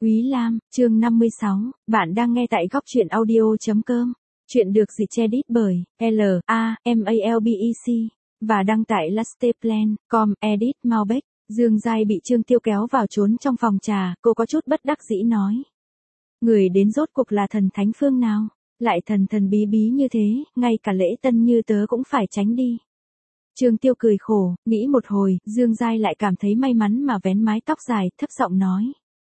Úy Lam, chương 56, bạn đang nghe tại góc truyện audio.com. Chuyện được dịch edit bởi L.A.M.A.L.B.E.C. và đăng tại lasteplan.com. Edit Malbec. Dương Giai bị Trương Tiêu kéo vào trốn trong phòng trà, cô có chút bất đắc dĩ nói. Người đến rốt cuộc là thần thánh phương nào? Lại thần thần bí bí như thế, ngay cả lễ tân như tớ cũng phải tránh đi. Trương Tiêu cười khổ, nghĩ một hồi, Dương Giai lại cảm thấy may mắn mà vén mái tóc dài, thấp giọng nói.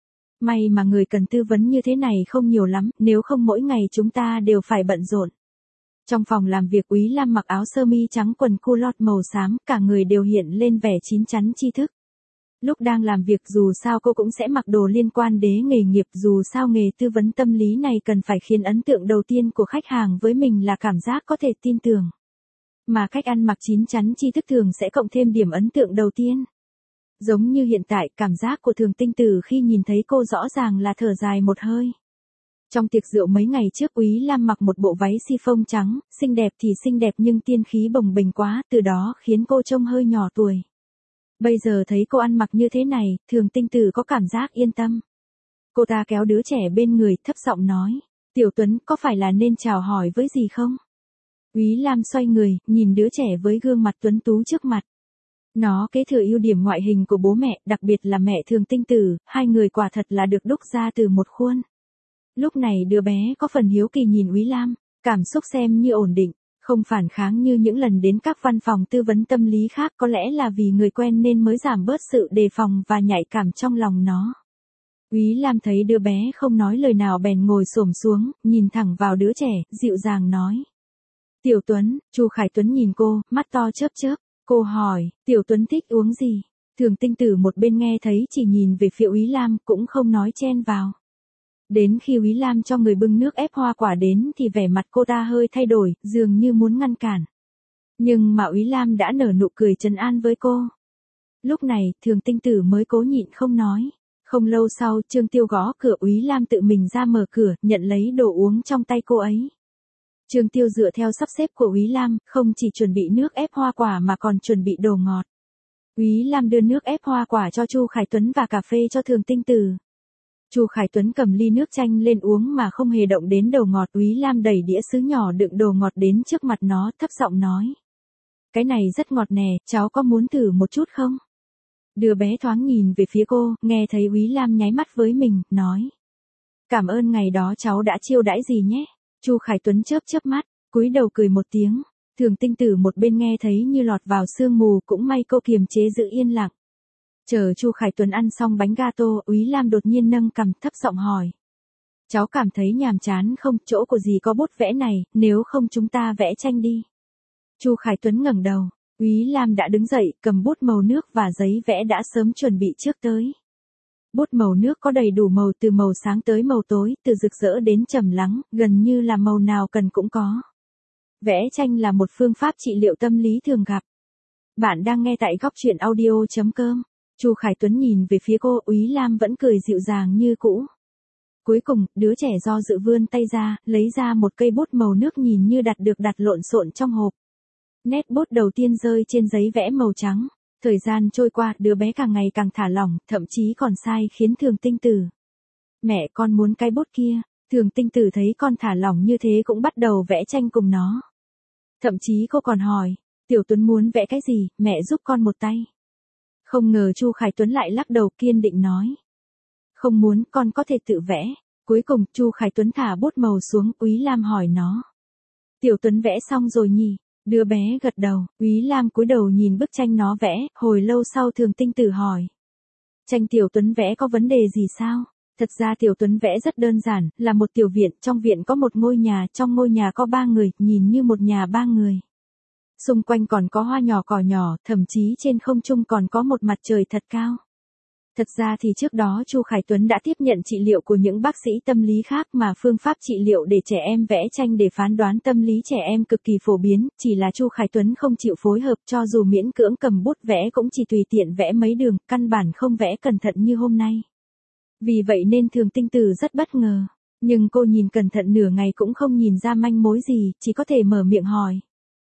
May mà người cần tư vấn như thế này không nhiều lắm, nếu không mỗi ngày chúng ta đều phải bận rộn. Trong phòng làm việc Úy Lam mặc áo sơ mi trắng quần culotte màu xám, cả người đều hiện lên vẻ chín chắn tri thức. Lúc đang làm việc dù sao cô cũng sẽ mặc đồ liên quan đến nghề nghiệp, dù sao nghề tư vấn tâm lý này cần phải khiến ấn tượng đầu tiên của khách hàng với mình là cảm giác có thể tin tưởng. Mà cách ăn mặc chín chắn tri thức thường sẽ cộng thêm điểm ấn tượng đầu tiên. Giống như hiện tại, cảm giác của Thường Tinh Tử khi nhìn thấy cô rõ ràng là thở dài một hơi. Trong tiệc rượu mấy ngày trước Úy Lam mặc một bộ váy chiffon trắng, xinh đẹp thì xinh đẹp nhưng tiên khí bồng bềnh quá, từ đó khiến cô trông hơi nhỏ tuổi. Bây giờ thấy cô ăn mặc như thế này, Thường Tinh Tử có cảm giác yên tâm. Cô ta kéo đứa trẻ bên người, thấp giọng nói, Tiểu Tuấn có phải là nên chào hỏi với gì không? Úy Lam xoay người, nhìn đứa trẻ với gương mặt tuấn tú trước mặt. Nó kế thừa ưu điểm ngoại hình của bố mẹ, đặc biệt là mẹ Thường Tinh Tử, hai người quả thật là được đúc ra từ một khuôn. Lúc này đứa bé có phần hiếu kỳ nhìn Úy Lam, cảm xúc xem như ổn định, không phản kháng như những lần đến các văn phòng tư vấn tâm lý khác, có lẽ là vì người quen nên mới giảm bớt sự đề phòng và nhạy cảm trong lòng nó. Úy Lam thấy đứa bé không nói lời nào bèn ngồi xổm xuống, nhìn thẳng vào đứa trẻ, dịu dàng nói. Tiểu Tuấn, Chu Khải Tuấn nhìn cô, mắt to chớp chớp. Cô hỏi, Tiểu Tuấn thích uống gì? Thường Tinh Tử một bên nghe thấy chỉ nhìn về phía Úy Lam, cũng không nói chen vào. Đến khi Úy Lam cho người bưng nước ép hoa quả đến thì vẻ mặt cô ta hơi thay đổi, dường như muốn ngăn cản. Nhưng mà Úy Lam đã nở nụ cười trấn an với cô. Lúc này, Thường Tinh Tử mới cố nhịn không nói. Không lâu sau, Trương Tiêu gõ cửa, Úy Lam tự mình ra mở cửa, nhận lấy đồ uống trong tay cô ấy. Trương Tiêu dựa theo sắp xếp của Úy Lam, không chỉ chuẩn bị nước ép hoa quả mà còn chuẩn bị đồ ngọt. Úy Lam đưa nước ép hoa quả cho Chu Khải Tuấn và cà phê cho Thường Tinh Tử. Chu Khải Tuấn cầm ly nước chanh lên uống mà không hề động đến đồ ngọt. Úy Lam đẩy đĩa sứ nhỏ đựng đồ ngọt đến trước mặt nó, thấp giọng nói. Cái này rất ngọt nè, cháu có muốn thử một chút không? Đứa bé thoáng nhìn về phía cô, nghe thấy Úy Lam nháy mắt với mình, nói. Cảm ơn ngày đó cháu đã chiêu đãi gì nhé. Chu Khải Tuấn chớp chớp mắt, cúi đầu cười một tiếng. Thường Tinh Tử một bên nghe thấy như lọt vào sương mù, cũng may cô kiềm chế giữ yên lặng. Chờ Chu Khải Tuấn ăn xong bánh gato, Úy Lam đột nhiên nâng cằm, thấp giọng hỏi. Cháu cảm thấy nhàm chán không? Chỗ của dì có bút vẽ này, nếu không chúng ta vẽ tranh đi. Chu Khải Tuấn ngẩng đầu, Úy Lam đã đứng dậy, cầm bút màu nước và giấy vẽ đã sớm chuẩn bị trước tới. Bút màu nước có đầy đủ màu từ màu sáng tới màu tối, từ rực rỡ đến trầm lắng, gần như là màu nào cần cũng có. Vẽ tranh là một phương pháp trị liệu tâm lý thường gặp. Bạn đang nghe tại góc truyện audio.com. Chu Khải Tuấn nhìn về phía cô, Úy Lam vẫn cười dịu dàng như cũ. Cuối cùng, đứa trẻ do dự vươn tay ra, lấy ra một cây bút màu nước nhìn như đặt lộn xộn trong hộp. Nét bút đầu tiên rơi trên giấy vẽ màu trắng. Thời gian trôi qua, đứa bé càng ngày càng thả lỏng, thậm chí còn sai khiến Thường Tinh Tử. Mẹ con muốn cái bút kia. Thường Tinh Tử thấy con thả lỏng như thế cũng bắt đầu vẽ tranh cùng nó. Thậm chí cô còn hỏi, Tiểu Tuấn muốn vẽ cái gì, mẹ giúp con một tay. Không ngờ Chu Khải Tuấn lại lắc đầu kiên định nói. Không muốn, con có thể tự vẽ. Cuối cùng, Chu Khải Tuấn thả bút màu xuống, Úy Lam hỏi nó. Tiểu Tuấn vẽ xong rồi nhỉ? Đứa bé gật đầu, Úy Lam cúi đầu nhìn bức tranh nó vẽ, hồi lâu sau Thường Tinh Tử hỏi. Tranh Tiểu Tuấn vẽ có vấn đề gì sao? Thật ra Tiểu Tuấn vẽ rất đơn giản, là một tiểu viện, trong viện có một ngôi nhà, trong ngôi nhà có 3 người, nhìn như một nhà 3 người. Xung quanh còn có hoa nhỏ cỏ nhỏ, thậm chí trên không trung còn có một mặt trời thật cao. Thật ra thì trước đó Chu Khải Tuấn đã tiếp nhận trị liệu của những bác sĩ tâm lý khác mà phương pháp trị liệu để trẻ em vẽ tranh để phán đoán tâm lý trẻ em cực kỳ phổ biến, chỉ là Chu Khải Tuấn không chịu phối hợp, cho dù miễn cưỡng cầm bút vẽ cũng chỉ tùy tiện vẽ mấy đường, căn bản không vẽ cẩn thận như hôm nay. Vì vậy nên Thường Tinh Tử rất bất ngờ, nhưng cô nhìn cẩn thận nửa ngày cũng không nhìn ra manh mối gì, chỉ có thể mở miệng hỏi.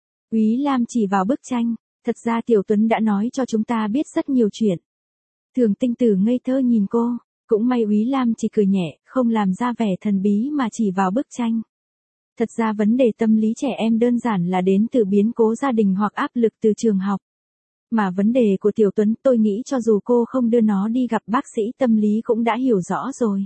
Úy Lam chỉ vào bức tranh, thật ra Tiểu Tuấn đã nói cho chúng ta biết rất nhiều chuyện. Thường Tinh Tử ngây thơ nhìn cô, Cũng may Úy Lam chỉ cười nhẹ, không làm ra vẻ thần bí mà chỉ vào bức tranh. Thật ra vấn đề tâm lý trẻ em đơn giản là đến từ biến cố gia đình hoặc áp lực từ trường học. Mà vấn đề của Tiểu Tuấn tôi nghĩ cho dù cô không đưa nó đi gặp bác sĩ tâm lý cũng đã hiểu rõ rồi.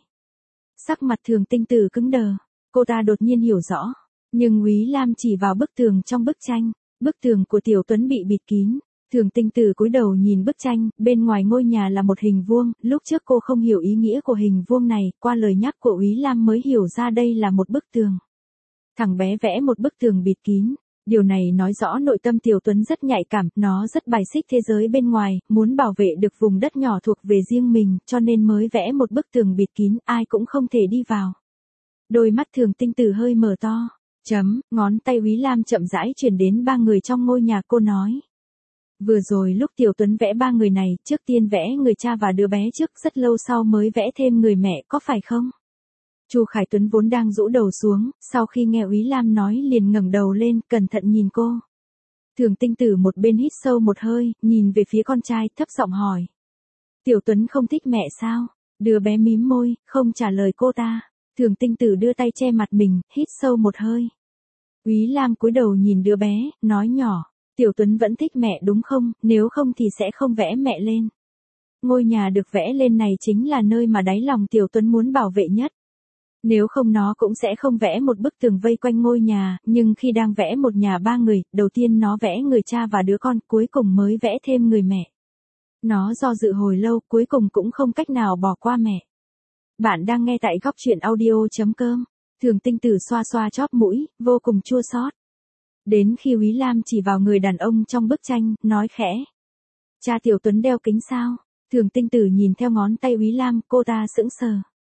Sắc mặt Thường Tinh Tử cứng đờ, cô ta đột nhiên hiểu rõ. Nhưng Úy Lam chỉ vào bức tường trong bức tranh, bức tường của Tiểu Tuấn bị bịt kín. Thường Tinh Tử cúi đầu nhìn bức tranh, bên ngoài ngôi nhà là một hình vuông, lúc trước cô không hiểu ý nghĩa của hình vuông này, qua lời nhắc của Úy Lam mới hiểu ra đây là một bức tường. Thằng bé vẽ một bức tường bịt kín, điều này nói rõ nội tâm Tiểu Tuấn rất nhạy cảm, nó rất bài xích thế giới bên ngoài, muốn bảo vệ được vùng đất nhỏ thuộc về riêng mình, cho nên mới vẽ một bức tường bịt kín, ai cũng không thể đi vào. Đôi mắt Thường Tinh Tử hơi mở to, ngón tay Úy Lam chậm rãi chuyển đến ba người trong ngôi nhà, cô nói. Vừa rồi lúc Tiểu Tuấn vẽ ba người này, trước tiên vẽ người cha và đứa bé trước, rất lâu sau mới vẽ thêm người mẹ, có phải không? Chu Khải Tuấn vốn đang rũ đầu xuống, sau khi nghe Úy Lam nói liền ngẩng đầu lên, cẩn thận nhìn cô. Thường Tinh Tử một bên hít sâu một hơi, nhìn về phía con trai, thấp giọng hỏi. Tiểu Tuấn không thích mẹ sao? Đứa bé mím môi, không trả lời cô ta. Thường Tinh Tử đưa tay che mặt mình, hít sâu một hơi. Úy Lam cúi đầu nhìn đứa bé, nói nhỏ. Tiểu Tuấn vẫn thích mẹ đúng không, nếu không thì sẽ không vẽ mẹ lên. Ngôi nhà được vẽ lên này chính là nơi mà đáy lòng Tiểu Tuấn muốn bảo vệ nhất. Nếu không nó cũng sẽ không vẽ một bức tường vây quanh ngôi nhà, nhưng khi đang vẽ một nhà ba người, đầu tiên nó vẽ người cha và đứa con, cuối cùng mới vẽ thêm người mẹ. Nó do dự hồi lâu, cuối cùng cũng không cách nào bỏ qua mẹ. Bạn đang nghe tại Góc Truyện Audio.com. Thường Tinh Tử xoa xoa chóp mũi, vô cùng chua xót. Đến khi Úy Lam chỉ vào người đàn ông trong bức tranh, nói khẽ. Cha Tiểu Tuấn đeo kính sao? Thường Tinh Tử nhìn theo ngón tay Úy Lam, cô ta sững sờ.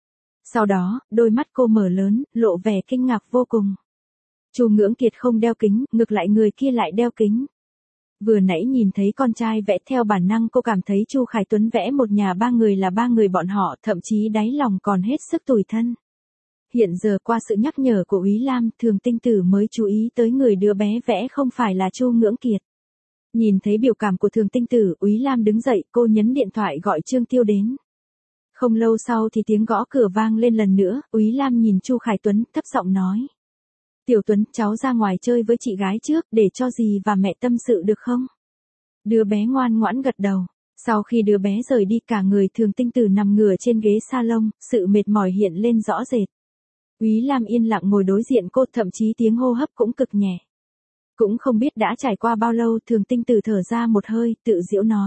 Sau đó, đôi mắt cô mở lớn, lộ vẻ kinh ngạc vô cùng. Chu Ngưỡng Kiệt không đeo kính, ngược lại người kia lại đeo kính. Vừa nãy nhìn thấy con trai vẽ, theo bản năng cô cảm thấy Chu Khải Tuấn vẽ một nhà ba người là ba người bọn họ, thậm chí đáy lòng còn hết sức tủi thân. Hiện giờ qua sự nhắc nhở của Úy Lam, Thường Tinh Tử mới chú ý tới người đứa bé vẽ không phải là Chu Ngưỡng Kiệt. Nhìn thấy biểu cảm của Thường Tinh Tử, Úy Lam đứng dậy, cô nhấn điện thoại gọi Trương Tiêu đến. Không lâu sau thì tiếng gõ cửa vang lên lần nữa, Úy Lam nhìn Chu Khải Tuấn, thấp giọng nói. Tiểu Tuấn, cháu ra ngoài chơi với chị gái trước, để cho dì và mẹ tâm sự được không? Đứa bé ngoan ngoãn gật đầu. Sau khi đứa bé rời đi, cả người Thường Tinh Tử nằm ngửa trên ghế salon, sự mệt mỏi hiện lên rõ rệt. Úy Lam yên lặng ngồi đối diện cô, thậm chí tiếng hô hấp cũng cực nhẹ. Cũng không biết đã trải qua bao lâu, Thường Tinh Tử thở ra một hơi, tự giễu nói.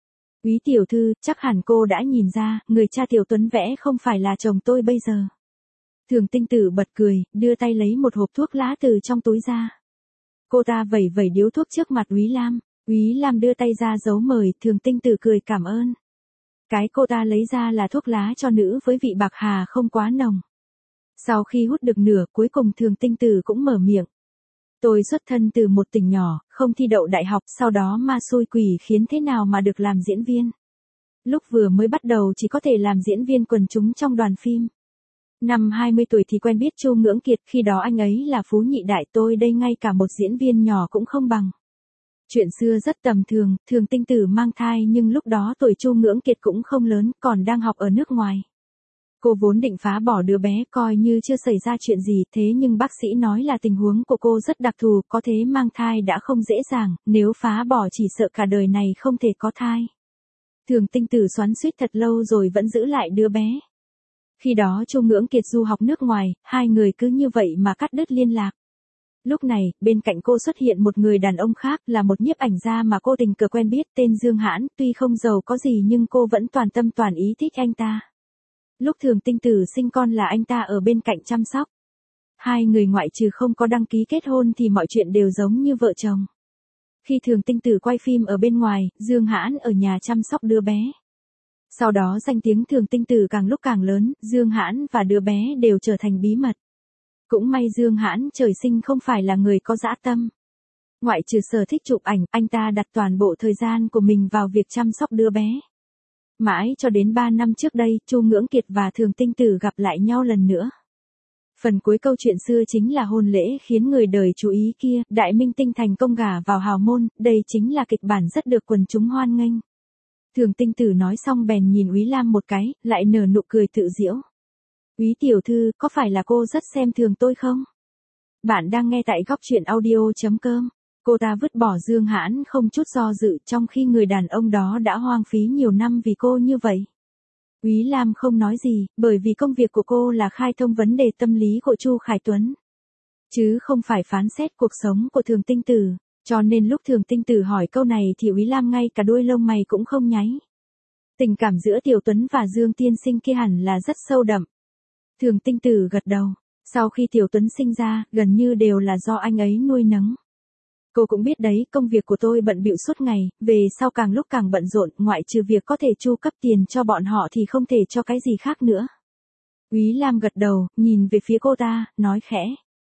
Úy tiểu thư, chắc hẳn cô đã nhìn ra, người cha Tiểu Tuấn vẽ không phải là chồng tôi bây giờ. Thường Tinh Tử bật cười, đưa tay lấy một hộp thuốc lá từ trong túi ra. Cô ta vẩy vẩy điếu thuốc trước mặt Úy Lam. Úy Lam đưa tay ra dấu mời, Thường Tinh Tử cười cảm ơn. Cái cô ta lấy ra là thuốc lá cho nữ với vị bạc hà không quá nồng. Sau khi hút được nửa, cuối cùng Thường Tinh Tử cũng mở miệng. Tôi xuất thân từ một tỉnh nhỏ, không thi đậu đại học, sau đó ma xui quỷ khiến thế nào mà được làm diễn viên. Lúc vừa mới bắt đầu chỉ có thể làm diễn viên quần chúng trong đoàn phim. Năm 20 tuổi thì quen biết Chu Ngưỡng Kiệt, khi đó anh ấy là phú nhị đại, tôi đây ngay cả một diễn viên nhỏ cũng không bằng. Chuyện xưa rất tầm thường, Thường Tinh Tử mang thai nhưng lúc đó tuổi Chu Ngưỡng Kiệt cũng không lớn, còn đang học ở nước ngoài. Cô vốn định phá bỏ đứa bé coi như chưa xảy ra chuyện gì, thế nhưng bác sĩ nói là tình huống của cô rất đặc thù, có thế mang thai đã không dễ dàng, nếu phá bỏ chỉ sợ cả đời này không thể có thai. Thường Tinh Tử xoắn xuýt thật lâu rồi vẫn giữ lại đứa bé. Khi đó Chu Ngưỡng Kiệt du học nước ngoài, hai người cứ như vậy mà cắt đứt liên lạc. Lúc này, bên cạnh cô xuất hiện một người đàn ông khác, là một nhiếp ảnh gia mà cô tình cờ quen biết, tên Dương Hãn, tuy không giàu có gì nhưng cô vẫn toàn tâm toàn ý thích anh ta. Lúc Thường Tinh Tử sinh con là anh ta ở bên cạnh chăm sóc. Hai người ngoại trừ không có đăng ký kết hôn thì mọi chuyện đều giống như vợ chồng. Khi Thường Tinh Tử quay phim ở bên ngoài, Dương Hãn ở nhà chăm sóc đứa bé. Sau đó danh tiếng Thường Tinh Tử càng lúc càng lớn, Dương Hãn và đứa bé đều trở thành bí mật. Cũng may Dương Hãn trời sinh không phải là người có dã tâm. Ngoại trừ sở thích chụp ảnh, anh ta đặt toàn bộ thời gian của mình vào việc chăm sóc đứa bé. Mãi cho đến 3 năm trước đây, Chu Ngưỡng Kiệt và Thường Tinh Tử gặp lại nhau lần nữa. Phần cuối câu chuyện xưa chính là hôn lễ khiến người đời chú ý kia, đại minh tinh thành công gả vào hào môn, đây chính là kịch bản rất được quần chúng hoan nghênh. Thường Tinh Tử nói xong bèn nhìn Úy Lam một cái, lại nở nụ cười tự giễu. Úy tiểu thư, có phải là cô rất xem thường tôi không? Bạn đang nghe tại góc truyện audio.com. Cô ta vứt bỏ Dương Hãn không chút do dự trong khi người đàn ông đó đã hoang phí nhiều năm vì cô như vậy. Úy Lam không nói gì, bởi vì công việc của cô là khai thông vấn đề tâm lý của Chu Khải Tuấn, chứ không phải phán xét cuộc sống của Thường Tinh Tử, cho nên lúc Thường Tinh Tử hỏi câu này thì Úy Lam ngay cả đuôi lông mày cũng không nháy. Tình cảm giữa Tiểu Tuấn và Dương tiên sinh kia hẳn là rất sâu đậm. Thường Tinh Tử gật đầu, sau khi Tiểu Tuấn sinh ra, gần như đều là do anh ấy nuôi nấng. Cô cũng biết đấy, công việc của tôi bận bịu suốt ngày, về sau càng lúc càng bận rộn, ngoại trừ việc có thể chu cấp tiền cho bọn họ thì không thể cho cái gì khác nữa. Úy Lam gật đầu, nhìn về phía cô ta, nói khẽ.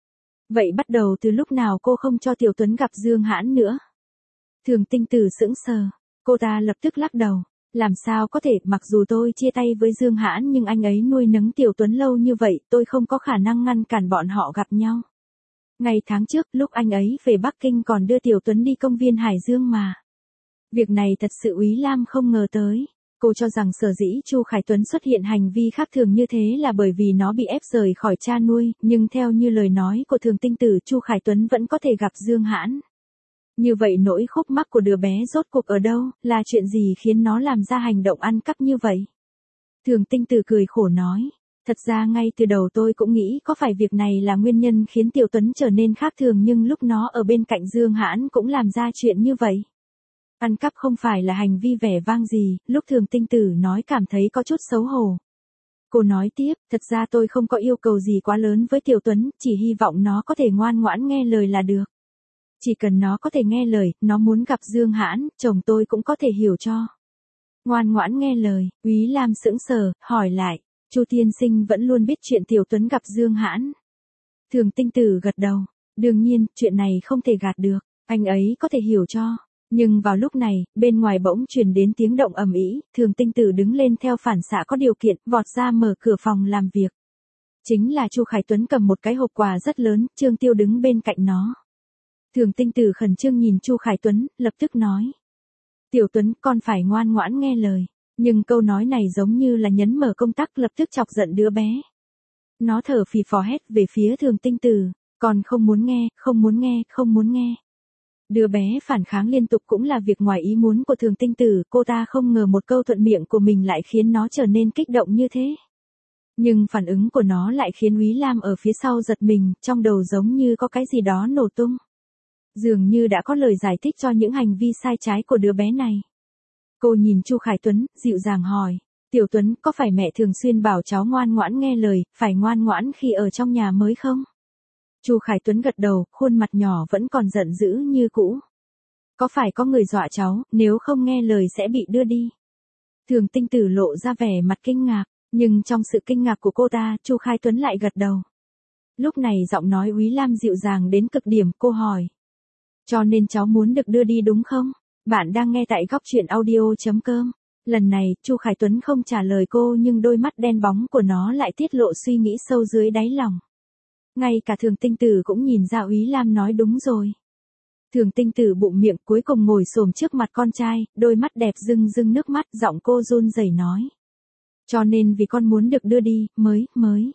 Vậy bắt đầu từ lúc nào cô không cho Tiểu Tuấn gặp Dương Hãn nữa? Thường Tinh Tử sững sờ, cô ta lập tức lắc đầu. Làm sao có thể, mặc dù tôi chia tay với Dương Hãn nhưng anh ấy nuôi nấng Tiểu Tuấn lâu như vậy, tôi không có khả năng ngăn cản bọn họ gặp nhau. Ngày tháng trước, lúc anh ấy về Bắc Kinh còn đưa Tiểu Tuấn đi công viên Hải Dương mà. Việc này thật sự Úy Lam không ngờ tới. Cô cho rằng sở dĩ Chu Khải Tuấn xuất hiện hành vi khác thường như thế là bởi vì nó bị ép rời khỏi cha nuôi, nhưng theo như lời nói của Thường Tinh Tử, Chu Khải Tuấn vẫn có thể gặp Dương Hãn. Như vậy nỗi khúc mắc của đứa bé rốt cuộc ở đâu, là chuyện gì khiến nó làm ra hành động ăn cắp như vậy? Thường Tinh Tử cười khổ nói, thật ra ngay từ đầu tôi cũng nghĩ có phải việc này là nguyên nhân khiến Tiểu Tuấn trở nên khác thường, nhưng lúc nó ở bên cạnh Dương Hãn cũng làm ra chuyện như vậy. Ăn cắp không phải là hành vi vẻ vang gì, lúc Thường Tinh Tử nói cảm thấy có chút xấu hổ. Cô nói tiếp, thật ra tôi không có yêu cầu gì quá lớn với Tiểu Tuấn, chỉ hy vọng nó có thể ngoan ngoãn nghe lời là được. Chỉ cần nó có thể nghe lời, nó muốn gặp Dương Hãn, chồng tôi cũng có thể hiểu cho. Ngoan ngoãn nghe lời, Úy Lam sững sờ, hỏi lại, Chu tiên sinh vẫn luôn biết chuyện Tiểu Tuấn gặp Dương Hãn. Thường Tinh Tử gật đầu, đương nhiên, chuyện này không thể gạt được, anh ấy có thể hiểu cho. Nhưng vào lúc này, bên ngoài bỗng truyền đến tiếng động ầm ĩ, Thường Tinh Tử đứng lên theo phản xạ có điều kiện, vọt ra mở cửa phòng làm việc. Chính là Chu Khải Tuấn cầm một cái hộp quà rất lớn, Trương Tiêu đứng bên cạnh nó. Thường Tinh Tử khẩn trương nhìn Chu Khải Tuấn, lập tức nói. Tiểu Tuấn, con phải ngoan ngoãn nghe lời. Nhưng câu nói này giống như là nhấn mở công tắc, lập tức chọc giận đứa bé. Nó thở phì phò hét về phía Thường Tinh Tử. Con không muốn nghe, không muốn nghe, không muốn nghe. Đứa bé phản kháng liên tục cũng là việc ngoài ý muốn của Thường Tinh Tử. Cô ta không ngờ một câu thuận miệng của mình lại khiến nó trở nên kích động như thế. Nhưng phản ứng của nó lại khiến Úy Lam ở phía sau giật mình, trong đầu giống như có cái gì đó nổ tung. Dường như đã có lời giải thích cho những hành vi sai trái của đứa bé này. Cô nhìn Chu Khải Tuấn, dịu dàng hỏi, Tiểu Tuấn, có phải mẹ thường xuyên bảo cháu ngoan ngoãn nghe lời, phải ngoan ngoãn khi ở trong nhà mới không? Chu Khải Tuấn gật đầu, khuôn mặt nhỏ vẫn còn giận dữ như cũ. Có phải có người dọa cháu, nếu không nghe lời sẽ bị đưa đi? Thường Tinh Tử lộ ra vẻ mặt kinh ngạc, nhưng trong sự kinh ngạc của cô ta, Chu Khải Tuấn lại gật đầu. Lúc này giọng nói Úy Lam dịu dàng đến cực điểm, cô hỏi. Cho nên cháu muốn được đưa đi đúng không? Bạn đang nghe tại góc truyện audio.com. Lần này, Chu Khải Tuấn không trả lời cô nhưng đôi mắt đen bóng của nó lại tiết lộ suy nghĩ sâu dưới đáy lòng. Ngay cả Thường Tinh Tử cũng nhìn ra Úy Lam nói đúng rồi. Thường Tinh Tử bụng miệng cuối cùng ngồi xổm trước mặt con trai, đôi mắt đẹp rưng rưng nước mắt, giọng cô run rẩy nói. Cho nên vì con muốn được đưa đi, mới.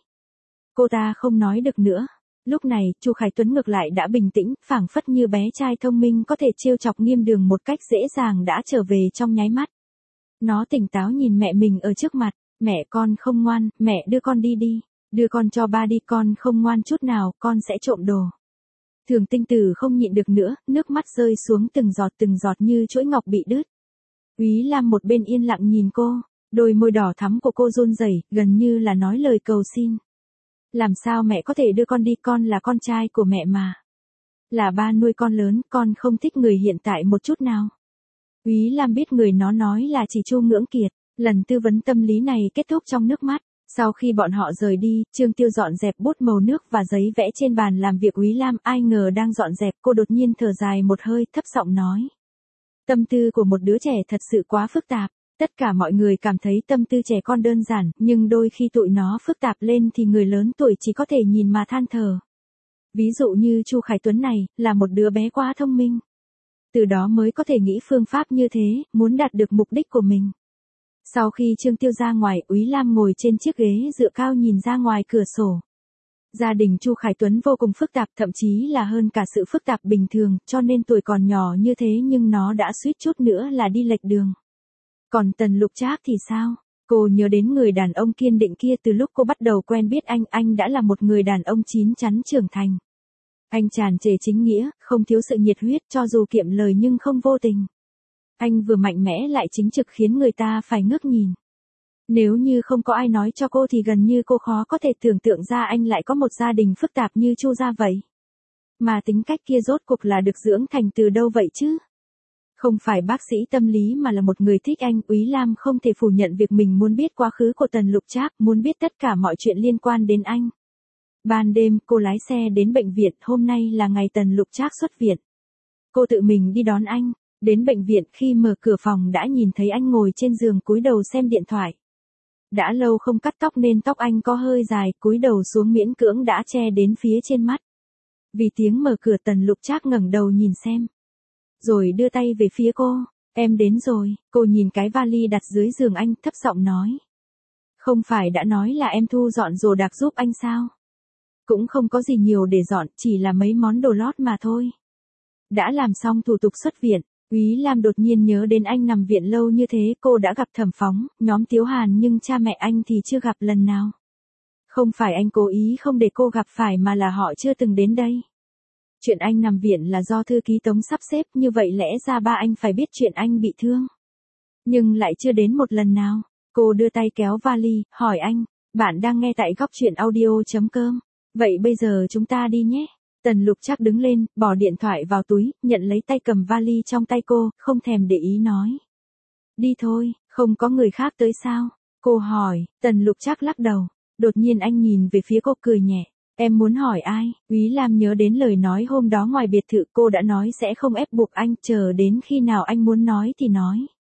Cô ta không nói được nữa. Lúc này, Chu Khải Tuấn ngược lại đã bình tĩnh, phảng phất như bé trai thông minh có thể trêu chọc Nghiêm Đường một cách dễ dàng đã trở về trong nháy mắt. Nó tỉnh táo nhìn mẹ mình ở trước mặt, mẹ con không ngoan, mẹ đưa con đi đi, đưa con cho ba đi, con không ngoan chút nào, con sẽ trộm đồ. Thường Tinh Tử không nhịn được nữa, nước mắt rơi xuống từng giọt như chuỗi ngọc bị đứt. Úy Lam một bên yên lặng nhìn cô, đôi môi đỏ thắm của cô run rẩy, gần như là nói lời cầu xin. Làm sao mẹ có thể đưa con đi, con là con trai của mẹ mà. Là ba nuôi con lớn, con không thích người hiện tại một chút nào. Úy Lam biết người nó nói là chỉ Chu Ngưỡng Kiệt. Lần tư vấn tâm lý này kết thúc trong nước mắt. Sau khi bọn họ rời đi, Trương Tiêu dọn dẹp bút màu nước và giấy vẽ trên bàn làm việc Úy Lam, ai ngờ đang dọn dẹp cô đột nhiên thở dài một hơi, thấp giọng nói. Tâm tư của một đứa trẻ thật sự quá phức tạp. Tất cả mọi người cảm thấy tâm tư trẻ con đơn giản, nhưng đôi khi tụi nó phức tạp lên thì người lớn tuổi chỉ có thể nhìn mà than thở. Ví dụ như Chu Khải Tuấn này, là một đứa bé quá thông minh. Từ đó mới có thể nghĩ phương pháp như thế, muốn đạt được mục đích của mình. Sau khi Trương Tiêu ra ngoài, Úy Lam ngồi trên chiếc ghế dựa cao nhìn ra ngoài cửa sổ. Gia đình Chu Khải Tuấn vô cùng phức tạp, thậm chí là hơn cả sự phức tạp bình thường, cho nên tuổi còn nhỏ như thế nhưng nó đã suýt chút nữa là đi lệch đường. Còn Tần Lục Trác thì sao? Cô nhớ đến người đàn ông kiên định kia từ lúc cô bắt đầu quen biết anh đã là một người đàn ông chín chắn trưởng thành. Anh tràn trề chính nghĩa, không thiếu sự nhiệt huyết cho dù kiệm lời nhưng không vô tình. Anh vừa mạnh mẽ lại chính trực khiến người ta phải ngước nhìn. Nếu như không có ai nói cho cô thì gần như cô khó có thể tưởng tượng ra anh lại có một gia đình phức tạp như Chu gia vậy. Mà tính cách kia rốt cuộc là được dưỡng thành từ đâu vậy chứ? Không phải bác sĩ tâm lý mà là một người thích anh. Úy Lam không thể phủ nhận việc mình muốn biết quá khứ của Tần Lục Trác, muốn biết tất cả mọi chuyện liên quan đến anh. Ban đêm, cô lái xe đến bệnh viện, hôm nay là ngày Tần Lục Trác xuất viện. Cô tự mình đi đón anh, đến bệnh viện khi mở cửa phòng đã nhìn thấy anh ngồi trên giường cúi đầu xem điện thoại. Đã lâu không cắt tóc nên tóc anh có hơi dài, cúi đầu xuống miễn cưỡng đã che đến phía trên mắt. Vì tiếng mở cửa Tần Lục Trác ngẩng đầu nhìn xem. Rồi đưa tay về phía cô, em đến rồi, cô nhìn cái vali đặt dưới giường anh thấp giọng nói. Không phải đã nói là em thu dọn đồ đạc giúp anh sao? Cũng không có gì nhiều để dọn, chỉ là mấy món đồ lót mà thôi. Đã làm xong thủ tục xuất viện, Úy Lam đột nhiên nhớ đến anh nằm viện lâu như thế, cô đã gặp Thẩm Phóng, nhóm Tiếu Hàn nhưng cha mẹ anh thì chưa gặp lần nào. Không phải anh cố ý không để cô gặp phải mà là họ chưa từng đến đây. Chuyện anh nằm viện là do thư ký Tống sắp xếp, như vậy lẽ ra ba anh phải biết chuyện anh bị thương. Nhưng lại chưa đến một lần nào. Cô đưa tay kéo vali, hỏi anh, bạn đang nghe tại goctruyện.audio.com. Vậy bây giờ chúng ta đi nhé. Tần Lục Trác đứng lên, bỏ điện thoại vào túi, nhận lấy tay cầm vali trong tay cô, không thèm để ý nói. Đi thôi, không có người khác tới sao? Cô hỏi, Tần Lục Trác lắc đầu. Đột nhiên anh nhìn về phía cô cười nhẹ. Em muốn hỏi ai? Úy Lam nhớ đến lời nói hôm đó ngoài biệt thự, cô đã nói sẽ không ép buộc anh, chờ đến khi nào anh muốn nói thì nói.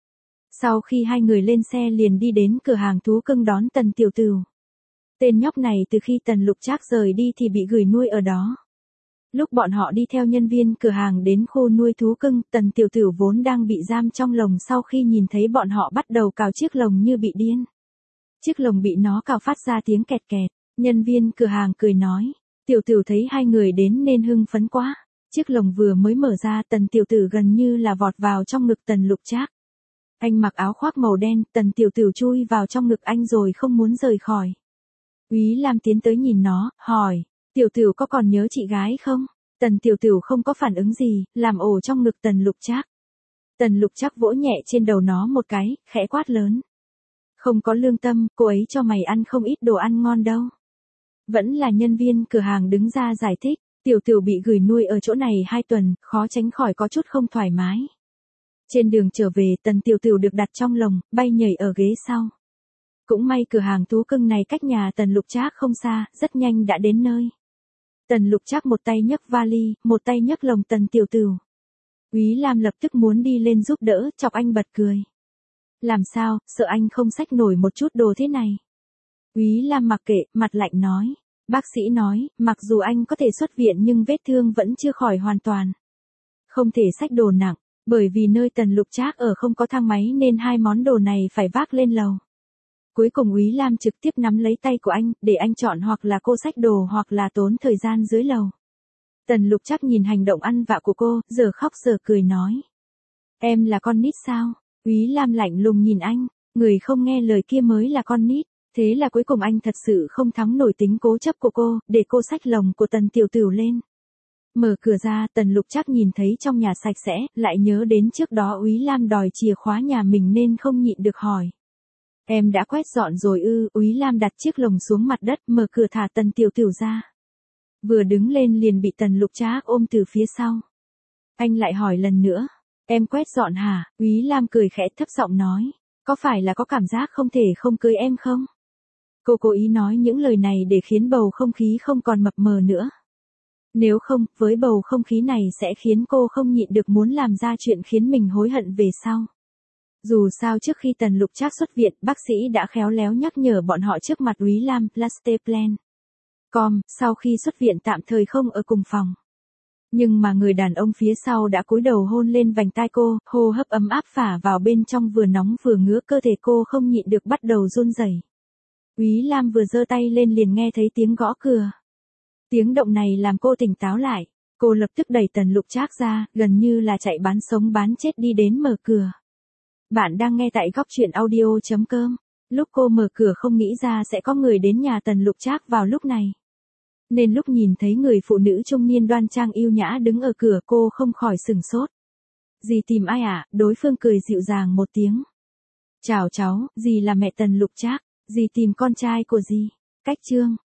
Sau khi hai người lên xe liền đi đến cửa hàng thú cưng đón Tần Tiểu Tửu. Tên nhóc này từ khi Tần Lục Trác rời đi thì bị gửi nuôi ở đó. Lúc bọn họ đi theo nhân viên cửa hàng đến khu nuôi thú cưng, Tần Tiểu Tửu vốn đang bị giam trong lồng, sau khi nhìn thấy bọn họ bắt đầu cào chiếc lồng như bị điên. Chiếc lồng bị nó cào phát ra tiếng kẹt kẹt, nhân viên cửa hàng cười nói. Tiểu Tửu thấy hai người đến nên hưng phấn quá. Chiếc lồng vừa mới mở ra, Tần Tiểu Tửu gần như là vọt vào trong ngực Tần Lục Trác. Anh mặc áo khoác màu đen, Tần Tiểu Tửu chui vào trong ngực anh rồi không muốn rời khỏi. Úy Lam tiến tới nhìn nó, hỏi, Tiểu Tửu có còn nhớ chị gái không? Tần Tiểu Tửu không có phản ứng gì, làm ổ trong ngực Tần Lục Trác. Tần Lục Trác vỗ nhẹ trên đầu nó một cái, khẽ quát lớn. Không có lương tâm, cô ấy cho mày ăn không ít đồ ăn ngon đâu. Vẫn là nhân viên cửa hàng đứng ra giải thích, Tiểu Tửu bị gửi nuôi ở chỗ này 2 tuần, khó tránh khỏi có chút không thoải mái. Trên đường trở về, Tần Tiểu Tửu được đặt trong lồng, bay nhảy ở ghế sau. Cũng may cửa hàng thú cưng này cách nhà Tần Lục Trác không xa, rất nhanh đã đến nơi. Tần Lục Trác một tay nhấc vali, một tay nhấc lồng Tần Tiểu Tửu. Úy Lam lập tức muốn đi lên giúp đỡ, chọc anh bật cười. Làm sao, sợ anh không xách nổi một chút đồ thế này. Úy Lam mặc kệ, mặt lạnh nói. Bác sĩ nói, mặc dù anh có thể xuất viện nhưng vết thương vẫn chưa khỏi hoàn toàn. Không thể xách đồ nặng, bởi vì nơi Tần Lục Trác ở không có thang máy nên 2 món đồ này phải vác lên lầu. Cuối cùng Úy Lam trực tiếp nắm lấy tay của anh, để anh chọn hoặc là cô xách đồ hoặc là tốn thời gian dưới lầu. Tần Lục Trác nhìn hành động ăn vạ của cô, giờ khóc giờ cười nói. Em là con nít sao? Úy Lam lạnh lùng nhìn anh, người không nghe lời kia mới là con nít. Thế là cuối cùng anh thật sự không thắng nổi tính cố chấp của cô, để cô xách lồng của Tần Tiểu Tửu lên. Mở cửa ra, Tần Lục Trác nhìn thấy trong nhà sạch sẽ, lại nhớ đến trước đó Úy Lam đòi chìa khóa nhà mình nên không nhịn được hỏi. Em đã quét dọn rồi ư? Úy Lam đặt chiếc lồng xuống mặt đất, mở cửa thả Tần Tiểu Tửu ra. Vừa đứng lên liền bị Tần Lục Trác ôm từ phía sau. Anh lại hỏi lần nữa. Em quét dọn hả? Úy Lam cười khẽ thấp giọng nói. Có phải là có cảm giác không thể không cưới em không? Cô cố ý nói những lời này để khiến bầu không khí không còn mập mờ nữa. Nếu không, với bầu không khí này sẽ khiến cô không nhịn được muốn làm ra chuyện khiến mình hối hận về sau. Dù sao trước khi Tần Lục Trác xuất viện, bác sĩ đã khéo léo nhắc nhở bọn họ trước mặt Úy Lam, Lasteplan. Sau khi xuất viện tạm thời không ở cùng phòng. Nhưng mà người đàn ông phía sau đã cúi đầu hôn lên vành tai cô, hô hấp ấm áp phả vào bên trong vừa nóng vừa ngứa, cơ thể cô không nhịn được bắt đầu run rẩy. Úy Lam vừa giơ tay lên liền nghe thấy tiếng gõ cửa. Tiếng động này làm cô tỉnh táo lại. Cô lập tức đẩy Tần Lục Trác ra, gần như là chạy bán sống bán chết đi đến mở cửa. Bạn đang nghe tại góc truyện audio.com. Lúc cô mở cửa không nghĩ ra sẽ có người đến nhà Tần Lục Trác vào lúc này. Nên lúc nhìn thấy người phụ nữ trung niên đoan trang yêu nhã đứng ở cửa, cô không khỏi sửng sốt. Dì tìm ai ạ? Đối phương cười dịu dàng một tiếng. Chào cháu, dì là mẹ Tần Lục Trác, dì tìm con trai của dì. Cách chương.